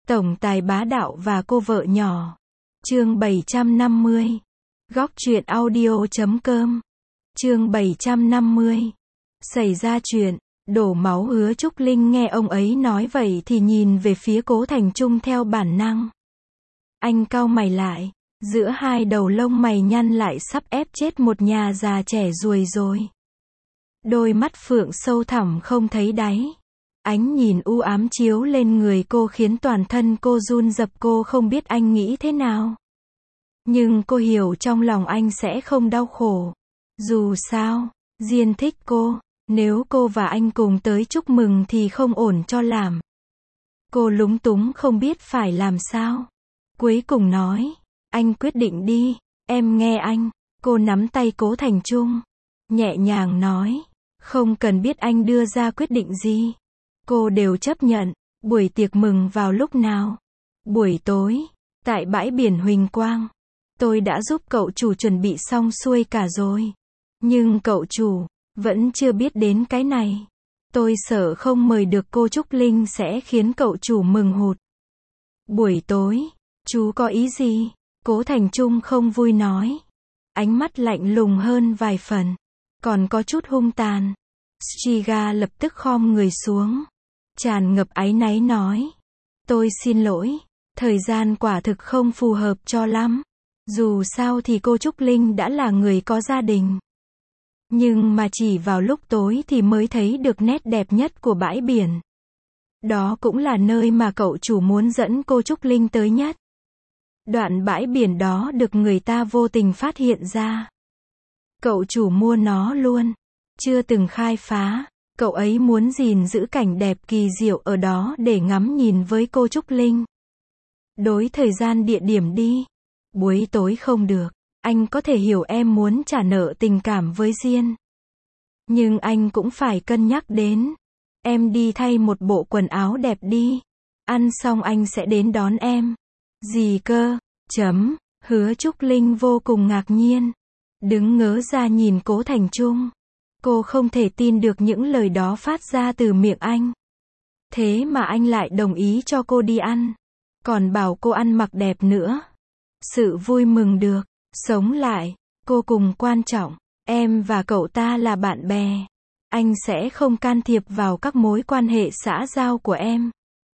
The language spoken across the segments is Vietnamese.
Tổng tài bá đạo và cô vợ nhỏ. Chương 750. Góc truyện audio.com. Chương 750. Xảy ra chuyện, đổ máu. Hứa Trúc Linh nghe ông ấy nói vậy thì nhìn về phía Cố Thành Trung theo bản năng. Anh cau mày lại, giữa hai đầu lông mày nhăn lại sắp ép chết một nhà già trẻ ruồi rồi. Đôi mắt phượng sâu thẳm không thấy đáy. Ánh nhìn u ám chiếu lên người cô khiến toàn thân cô run rập. Cô không biết anh nghĩ thế nào. Nhưng cô hiểu trong lòng anh sẽ không đau khổ. Dù sao, Diên thích cô. Nếu cô và anh cùng tới chúc mừng thì không ổn cho lắm. Cô lúng túng không biết phải làm sao. Cuối cùng nói, anh quyết định đi, em nghe anh. Cô nắm tay Cố Thành Trung, nhẹ nhàng nói, không cần biết anh đưa ra quyết định gì. Cô đều chấp nhận. Buổi tiệc mừng vào lúc nào? Buổi tối, tại bãi biển Huỳnh Quang. Tôi đã giúp cậu chủ chuẩn bị xong xuôi cả rồi. Nhưng cậu chủ vẫn chưa biết đến cái này. Tôi sợ không mời được cô Trúc Linh sẽ khiến cậu chủ mừng hụt. Buổi tối, chú có ý gì? Cố Thành Trung không vui nói. Ánh mắt lạnh lùng hơn vài phần. Còn có chút hung tàn. Striga lập tức khom người xuống. Tràn ngập áy náy nói. Tôi xin lỗi. Thời gian quả thực không phù hợp cho lắm. Dù sao thì cô Trúc Linh đã là người có gia đình. Nhưng mà chỉ vào lúc tối thì mới thấy được nét đẹp nhất của bãi biển. Đó cũng là nơi mà cậu chủ muốn dẫn cô Trúc Linh tới nhất. Đoạn bãi biển đó được người ta vô tình phát hiện ra. Cậu chủ mua nó luôn. Chưa từng khai phá. Cậu ấy muốn gìn giữ cảnh đẹp kỳ diệu ở đó để ngắm nhìn với cô Trúc Linh. Đối thời gian địa điểm đi. Buổi tối không được. Anh có thể hiểu em muốn trả nợ tình cảm với Diên. Nhưng anh cũng phải cân nhắc đến. Em đi thay một bộ quần áo đẹp đi. Ăn xong anh sẽ đến đón em. Gì cơ? Hứa Trúc Linh vô cùng ngạc nhiên. Đứng ngớ ra nhìn Cố Thành Trung. Cô không thể tin được những lời đó phát ra từ miệng anh. Thế mà anh lại đồng ý cho cô đi ăn. Còn bảo cô ăn mặc đẹp nữa. Sự vui mừng được sống lại, cô cùng quan trọng. Em và cậu ta là bạn bè. Anh sẽ không can thiệp vào các mối quan hệ xã giao của em.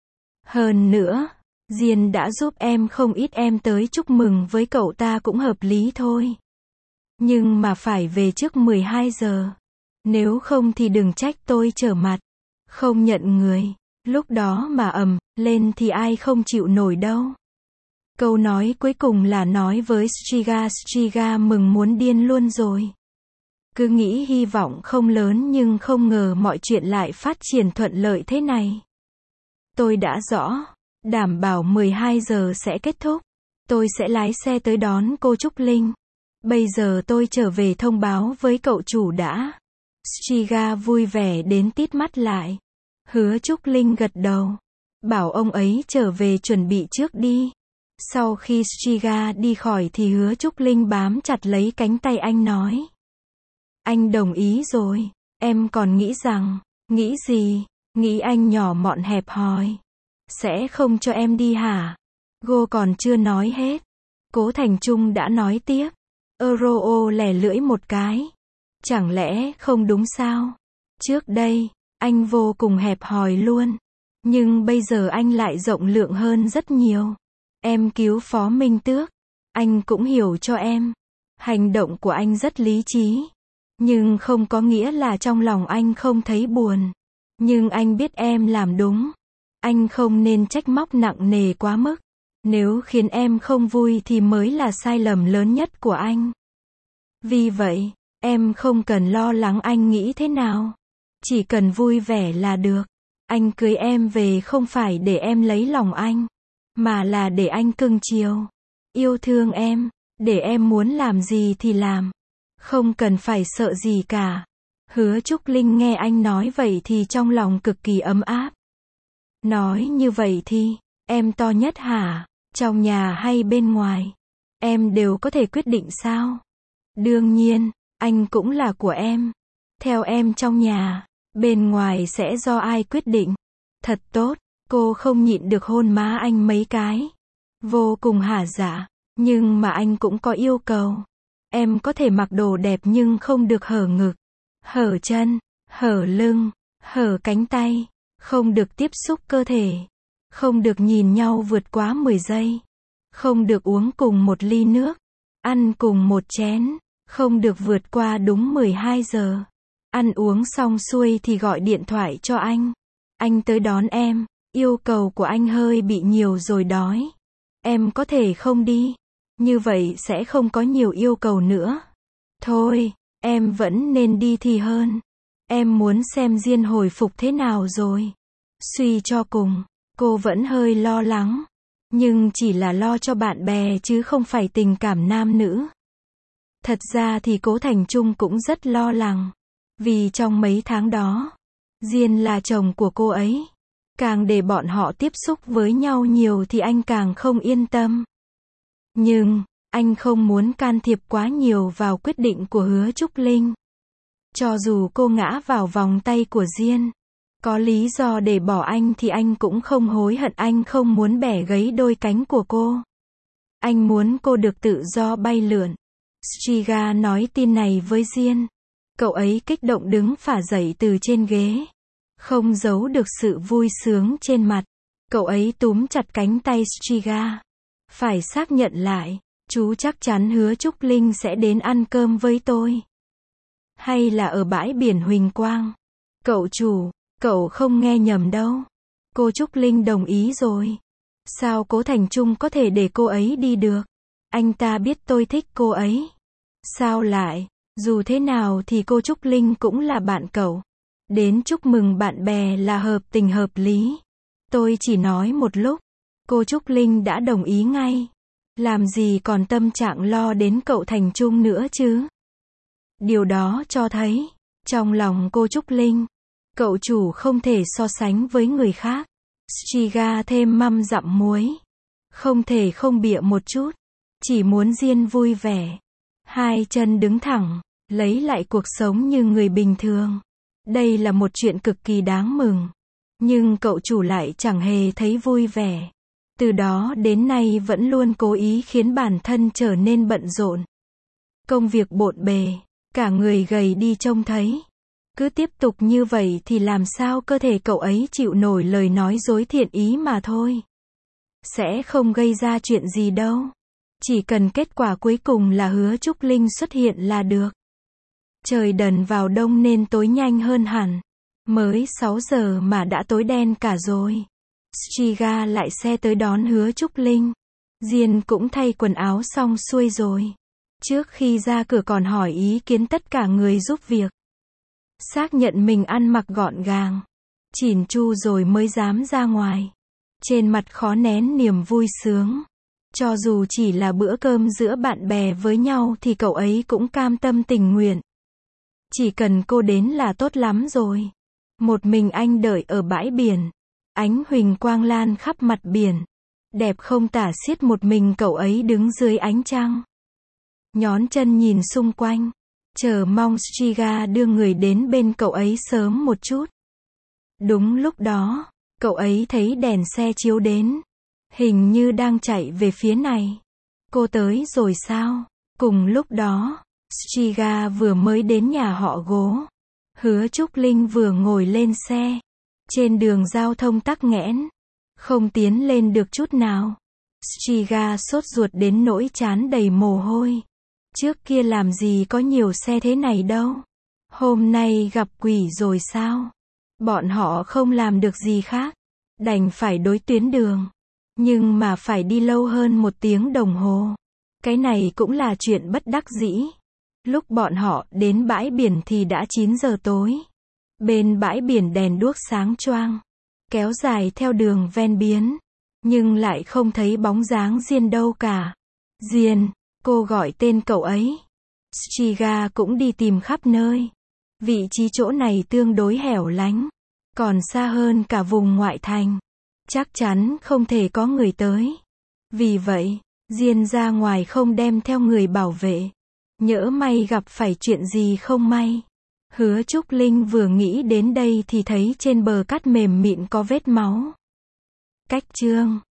Hơn nữa, Diên đã giúp em không ít, em tới chúc mừng với cậu ta cũng hợp lý thôi. Nhưng mà phải về trước 12 giờ. Nếu không thì đừng trách tôi trở mặt. Không nhận người. Lúc đó mà lên thì ai không chịu nổi đâu. Câu nói cuối cùng là nói với Striga. Striga mừng muốn điên luôn rồi. Cứ nghĩ hy vọng không lớn nhưng không ngờ mọi chuyện lại phát triển thuận lợi thế này. Tôi đã rõ. Đảm bảo 12 giờ sẽ kết thúc. Tôi sẽ lái xe tới đón cô Trúc Linh. Bây giờ tôi trở về thông báo với cậu chủ đã. Striga vui vẻ đến tít mắt lại. Hứa Trúc Linh gật đầu. Bảo ông ấy trở về chuẩn bị trước đi. Sau khi Striga đi khỏi thì Hứa Trúc Linh bám chặt lấy cánh tay anh nói. Anh đồng ý rồi. Em còn nghĩ rằng. Nghĩ gì? Nghĩ anh nhỏ mọn hẹp hòi. Sẽ không cho em đi hả? Cô còn chưa nói hết. Cố Thành Trung đã nói tiếp. Euro lẻ lưỡi một cái. Chẳng lẽ không đúng sao? Trước đây, anh vô cùng hẹp hòi luôn. Nhưng bây giờ anh lại rộng lượng hơn rất nhiều. Em cứu Phó Minh Tước. Anh cũng hiểu cho em. Hành động của anh rất lý trí. Nhưng không có nghĩa là trong lòng anh không thấy buồn. Nhưng anh biết em làm đúng. Anh không nên trách móc nặng nề quá mức. Nếu khiến em không vui thì mới là sai lầm lớn nhất của anh. Vì vậy, em không cần lo lắng anh nghĩ thế nào. Chỉ cần vui vẻ là được. Anh cưới em về không phải để em lấy lòng anh. Mà là để anh cưng chiều. Yêu thương em. Để em muốn làm gì thì làm. Không cần phải sợ gì cả. Hứa Trúc Linh nghe anh nói vậy thì trong lòng cực kỳ ấm áp. Nói như vậy thì, em to nhất hả? Trong nhà hay bên ngoài? Em đều có thể quyết định sao? Đương nhiên, anh cũng là của em. Theo em trong nhà, bên ngoài sẽ do ai quyết định. Thật tốt, Cô không nhịn được hôn má anh mấy cái. Vô cùng hả dạ. Nhưng mà anh cũng có yêu cầu. Em có thể mặc đồ đẹp nhưng không được hở ngực, hở chân, hở lưng, hở cánh tay. Không được tiếp xúc cơ thể. Không được nhìn nhau vượt quá 10 giây. Không được uống cùng một ly nước. Ăn cùng một chén. Không được vượt qua đúng 12 giờ. Ăn uống xong xuôi thì gọi điện thoại cho anh. Anh tới đón em. Yêu cầu của anh hơi bị nhiều rồi đói. Em có thể không đi. Như vậy sẽ không có nhiều yêu cầu nữa. Thôi, em vẫn nên đi thì hơn. Em muốn xem Diên hồi phục thế nào rồi. Suy cho cùng, cô vẫn hơi lo lắng. Nhưng chỉ là lo cho bạn bè chứ không phải tình cảm nam nữ. Thật ra thì Cố Thành Trung cũng rất lo lắng. Vì trong mấy tháng đó, Diên là chồng của cô ấy. Càng để bọn họ tiếp xúc với nhau nhiều thì anh càng không yên tâm. Nhưng, anh không muốn can thiệp quá nhiều vào quyết định của Hứa Trúc Linh. Cho dù cô ngã vào vòng tay của Diên, có lý do để bỏ anh thì anh cũng không hối hận. Anh không muốn bẻ gãy đôi cánh của cô. Anh muốn cô được tự do bay lượn. Striga nói tin này với Diên. Cậu ấy kích động đứng phả dậy từ trên ghế. Không giấu được sự vui sướng trên mặt. Cậu ấy túm chặt cánh tay Striga. Phải xác nhận lại, chú chắc chắn Hứa Trúc Linh sẽ đến ăn cơm với tôi. Hay là ở bãi biển Huỳnh Quang. Cậu chủ, cậu không nghe nhầm đâu. Cô Trúc Linh đồng ý rồi. Sao Cố Thành Trung có thể để cô ấy đi được? Anh ta biết tôi thích cô ấy. Sao lại? Dù thế nào thì cô Trúc Linh cũng là bạn cậu. Đến chúc mừng bạn bè là hợp tình hợp lý. Tôi chỉ nói một lúc. Cô Trúc Linh đã đồng ý ngay. Làm gì còn tâm trạng lo đến cậu Thành Trung nữa chứ? Điều đó cho thấy, trong lòng cô Trúc Linh, cậu chủ không thể so sánh với người khác. Striga thêm măm dặm muối. Không thể không bịa một chút. Chỉ muốn Diên vui vẻ. Hai chân đứng thẳng, lấy lại cuộc sống như người bình thường. Đây là một chuyện cực kỳ đáng mừng. Nhưng cậu chủ lại chẳng hề thấy vui vẻ. Từ đó đến nay vẫn luôn cố ý khiến bản thân trở nên bận rộn. Công việc bộn bề, cả người gầy đi trông thấy. Cứ tiếp tục như vậy thì làm sao cơ thể cậu ấy chịu nổi lời nói dối thiện ý mà thôi. Sẽ không gây ra chuyện gì đâu. Chỉ cần kết quả cuối cùng là Hứa Trúc Linh xuất hiện là được. Trời dần vào đông nên tối nhanh hơn hẳn. Mới 6 giờ mà đã tối đen cả rồi. Striga lại xe tới đón Hứa Trúc Linh. Diên cũng thay quần áo xong xuôi rồi. Trước khi ra cửa còn hỏi ý kiến tất cả người giúp việc. Xác nhận mình ăn mặc gọn gàng, chỉn chu rồi mới dám ra ngoài. Trên mặt khó nén niềm vui sướng. Cho dù chỉ là bữa cơm giữa bạn bè với nhau thì cậu ấy cũng cam tâm tình nguyện. Chỉ cần cô đến là tốt lắm rồi. Một mình anh đợi ở bãi biển. Ánh huỳnh quang lan khắp mặt biển. Đẹp không tả xiết, một mình cậu ấy đứng dưới ánh trăng. Nhón chân nhìn xung quanh. Chờ mong Striga đưa người đến bên cậu ấy sớm một chút. Đúng lúc đó, cậu ấy thấy đèn xe chiếu đến. Hình như đang chạy về phía này. Cô tới rồi sao? Cùng lúc đó, Striga vừa mới đến nhà họ Gố. Hứa Trúc Linh vừa ngồi lên xe. Trên đường giao thông tắc nghẽn. Không tiến lên được chút nào. Striga sốt ruột đến nỗi trán đầy mồ hôi. Trước kia làm gì có nhiều xe thế này đâu. Hôm nay gặp quỷ rồi sao? Bọn họ không làm được gì khác. Đành phải đối tuyến đường. Nhưng mà phải đi lâu hơn 1 tiếng đồng hồ. Cái này cũng là chuyện bất đắc dĩ. Lúc bọn họ đến bãi biển thì đã 9 giờ tối. Bên bãi biển đèn đuốc sáng choang. Kéo dài theo đường ven biển. Nhưng lại không thấy bóng dáng Diên đâu cả. Diên, cô gọi tên cậu ấy. Striga cũng đi tìm khắp nơi. Vị trí chỗ này tương đối hẻo lánh. Còn xa hơn cả vùng ngoại thành. Chắc chắn không thể có người tới. Vì vậy, Diên ra ngoài không đem theo người bảo vệ. Nhỡ may gặp phải chuyện gì không may. Hứa Trúc Linh vừa nghĩ đến đây thì thấy trên bờ cát mềm mịn có vết máu. Cách chương